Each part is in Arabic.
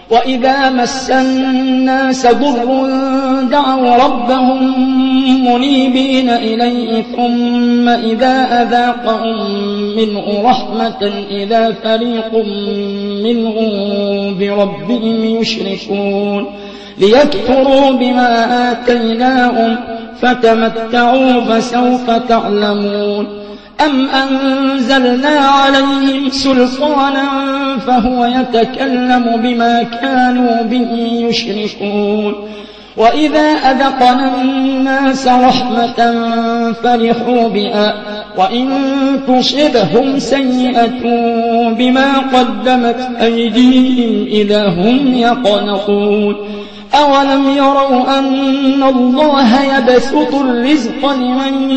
وإذا مس الناس ضر دعوا ربهم منيبين إليه ثم إذا أذاقهم منه رحمة إذا فريق منهم بربهم يشركون ليكفروا بما آتيناهم فتمتعوا فسوف تعلمون أم أنزلنا عليهم سلطانا فهو يتكلم بما كانوا به يشركون وإذا أذقنا الناس رحمة فرحوا بها وإن تصبهم سيئة بما قدمت أيديهم إذا هم يقنطون أولم يروا أن الله يبسط الرزق لمن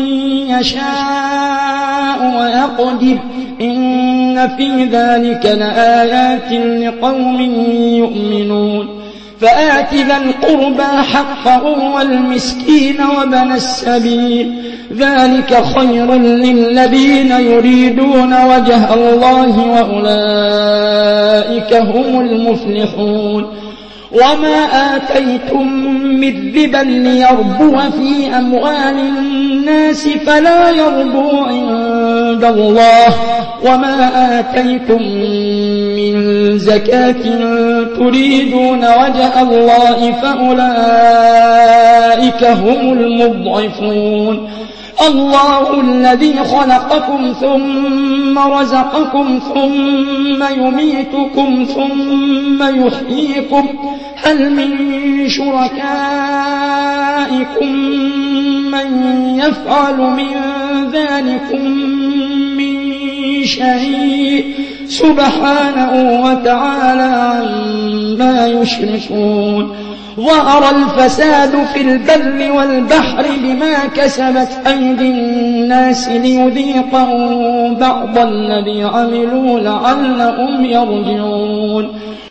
يشاء ويقدر إن في ذلك لآيات لقوم يؤمنون فآت ذا القربى حقه والمسكين وابن السبيل ذلك خير للذين يريدون وجه الله وأولئك هم المفلحون وما آتيتم من ربا ليربو في أموال الناس فلا يربو عند الله وما آتيتم من زكاة تريدون وجه الله فأولئك هم المضعفون الله الذي خلقكم ثم رزقكم ثم يميتكم ثم يحييكم هل من شركائكم من يفعل من ذلكم من شيء سبحانه وتعالى عما يشركون ظهر الفساد في البر والبحر بما كسبت أيدي الناس ليذيقهم بعض الذي عملوا لعلهم يرجعون